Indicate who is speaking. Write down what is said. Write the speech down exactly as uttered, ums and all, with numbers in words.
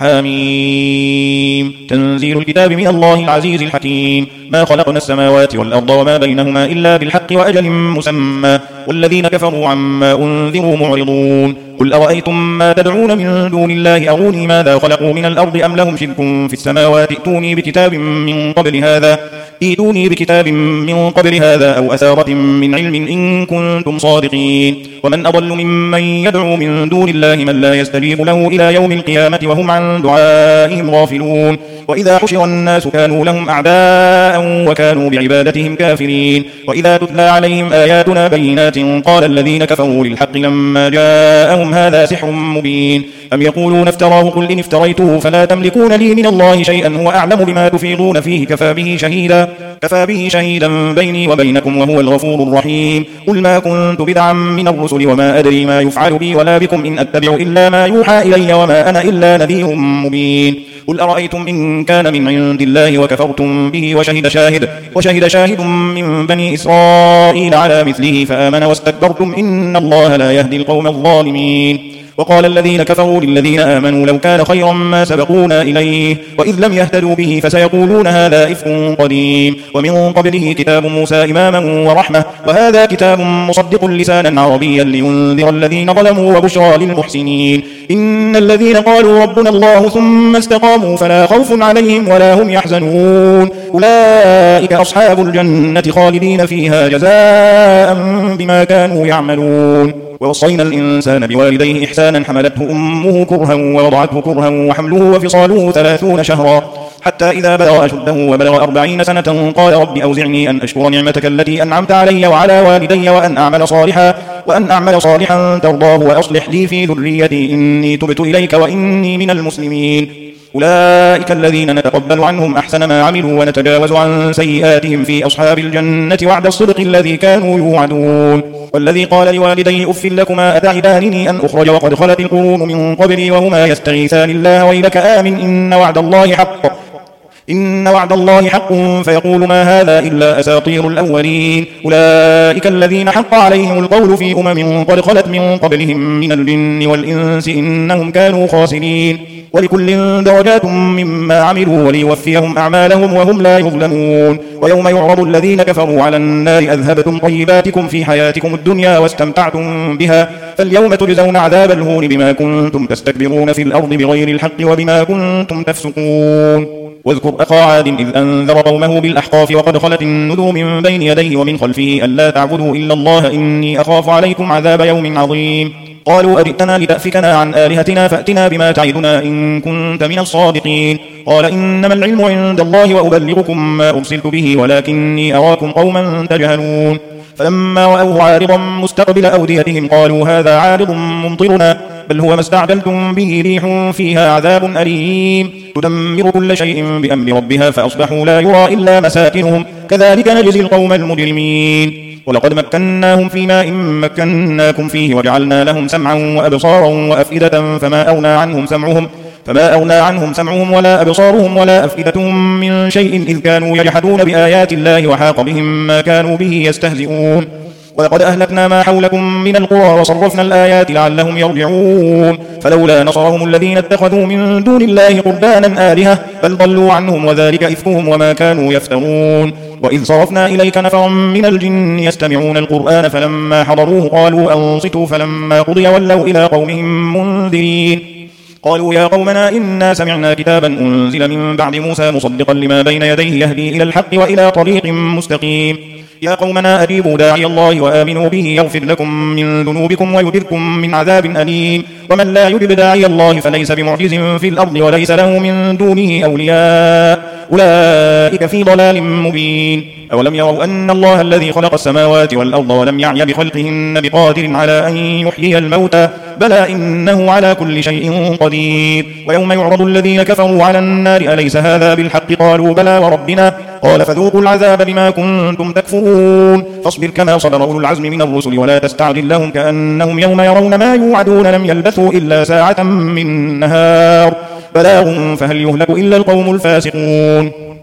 Speaker 1: حميم. تنزيل الكتاب من الله العزيز الحكيم. ما خلقنا السماوات والأرض وما بينهما إلا بالحق وأجل مسمى والذين كفروا عما أنذروا معرضون. قل أرأيتم ما تدعون من دون الله أروني ماذا خلقوا من الأرض أم لهم شرك في السماوات ائتوني بكتاب من قبل هذا ائتوني بكتاب من قبل هذا أو أثارة من علم إن كنتم صادقين. ومن أضل ممن يدعو من دون الله من لا يستجيب له إلى يوم القيامة وهم عن دعائهم غافلون. وإذا حشر الناس كانوا لهم أعداء وكانوا بعبادتهم كافرين. وإذا تتلى عليهم آياتنا بينات قال الذين كفروا للحق لما جاءهم هذا سحر مبين. أم يقولون افتراه قل إن افتريته فلا تملكون لي من الله شيئا هو أعلم بما تفيضون فيه كفى به شهيدا كفى به شهيدا بيني وبينكم وهو الغفور الرحيم. قل ما كنت بدعا من الرسل وما أدري ما يفعل بي ولا بكم إن أتبع إلا ما يوحى إلي وما أنا إلا نذير مبين. قل أرأيتم إن كان من عند الله وكفرتم به وشهد شاهد وشهد شاهد من بني إسرائيل على مثله فآمن واستكبرتم إن الله لا يهدي القوم الظالمين. وقال الذين كفروا للذين آمنوا لو كان خيرا ما سبقونا إليه وإذ لم يهتدوا به فسيقولون هذا إفك قديم. ومن قبله كتاب موسى إماما ورحمة وهذا كتاب مصدق لسانا عربيا لينذر الذين ظلموا وبشرى للمحسنين. إن الذين قالوا ربنا الله ثم استقاموا فلا خوف عليهم ولا هم يحزنون أولئك أصحاب الجنة خالدين فيها جزاء بما كانوا يعملون. ووصينا الإنسان بوالديه إحسانا حملته أمه كرها ووضعته كرها وحمله وفصاله ثلاثون شهرا حتى إذا بلغ أشده وبلغ أربعين سنة قال رب أوزعني أن أشكر نعمتك التي أنعمت علي وعلى والدي وأن أعمل صالحا وأن أعمل صالحا ترضاه وأصلح لي في ذريتي إني تبت إليك وإني من المسلمين. أولئك الذين نتقبل عنهم أحسن ما عملوا ونتجاوز عن سيئاتهم في أصحاب الجنة وعد الصدق الذي كانوا يوعدون. والذي قال لوالديه أف لكما أتعدانني أن أخرج وقد خلت القرون من قبلي وهما يستغيثان الله ويلك آمن إن وعد الله حق إن وعد الله حق فيقول ما هذا إلا أساطير الأولين. أولئك الذين حق عليهم القول في أمم قد خلت من قبلهم من الجن والإنس إنهم كانوا خاسرين. ولكل درجات مما عملوا وليوفيهم أعمالهم وهم لا يظلمون. ويوم يعرض الذين كفروا على النار أذهبتم طيباتكم في حياتكم الدنيا واستمتعتم بها فاليوم تجزون عذاب الهون بما كنتم تستكبرون في الأرض بغير الحق وبما كنتم تفسقون. واذكر أخا عاد إذ أنذر قومه بالأحقاف وقد خلت النذر من بين يديه ومن خلفه ألا تعبدوا إلا الله إني أخاف عليكم عذاب يوم عظيم. قالوا أجئتنا لتأفكنا عن آلهتنا فأتنا بما تعدنا إن كنت من الصادقين. قال إنما العلم عند الله وأبلغكم ما أرسلت به ولكني أراكم قوما تجهلون. فلما رأوه عارضا مستقبل أوديتهم قالوا هذا عارض ممطرنا بل هو ما استعجلتم به ريح فيها عذاب أليم تدمر كل شيء بأمر ربها فأصبحوا لا يرى إلا مساكنهم كذلك نجزي القوم المجرمين. ولقد مكناهم في ماء مكناكم فيه وجعلنا لهم سمعا وأبصارا وأفئدة فما أغنى عنهم سمعهم فما أغنى عنهم سمعهم ولا أبصارهم ولا أفئدتهم من شيء إذ كانوا يجحدون بآيات الله وحاق بهم ما كانوا به يستهزئون. ولقد أهلكنا ما حولكم من القرى وصرفنا الآيات لعلهم يرجعون. فلولا نصرهم الذين اتخذوا من دون الله قربانا آلهة بل ضلوا عنهم وذلك إفكهم وما كانوا يفترون. وإذ صرفنا إليك نفرا من الجن يستمعون القرآن فلما حضروه قالوا أنصتوا فلما قضي ولوا إلى قومهم منذرين. قالوا يا قومنا إنا سمعنا كتابا أنزل من بعد موسى مصدقا لما بين يديه يهدي إلى الحق وإلى طريق مستقيم. يا قومنا أجيبوا داعي الله وآمنوا به يغفر لكم من ذنوبكم ويجركم من عذاب أليم. ومن لا يجب داعي الله فليس بمعجز في الأرض وليس له من دونه أولياء أولئك في ضلال مبين. أولم يروا أن الله الذي خلق السماوات والأرض ولم يعي بخلقهن بقادر على أن يحيي الموتى بلى إنه على كل شيء قدير. ويوم يعرض الذين كفروا على النار أليس هذا بالحق قالوا بلى وربنا قال فذوقوا العذاب بما كنتم تكفرون. فاصبر كما صبر أولو العزم من الرسل ولا تستعجل لهم كأنهم يوم يرون ما يوعدون لم يلبثوا إلا ساعة من نهار بلاغ فهل يهلك إلا القوم الفاسقون.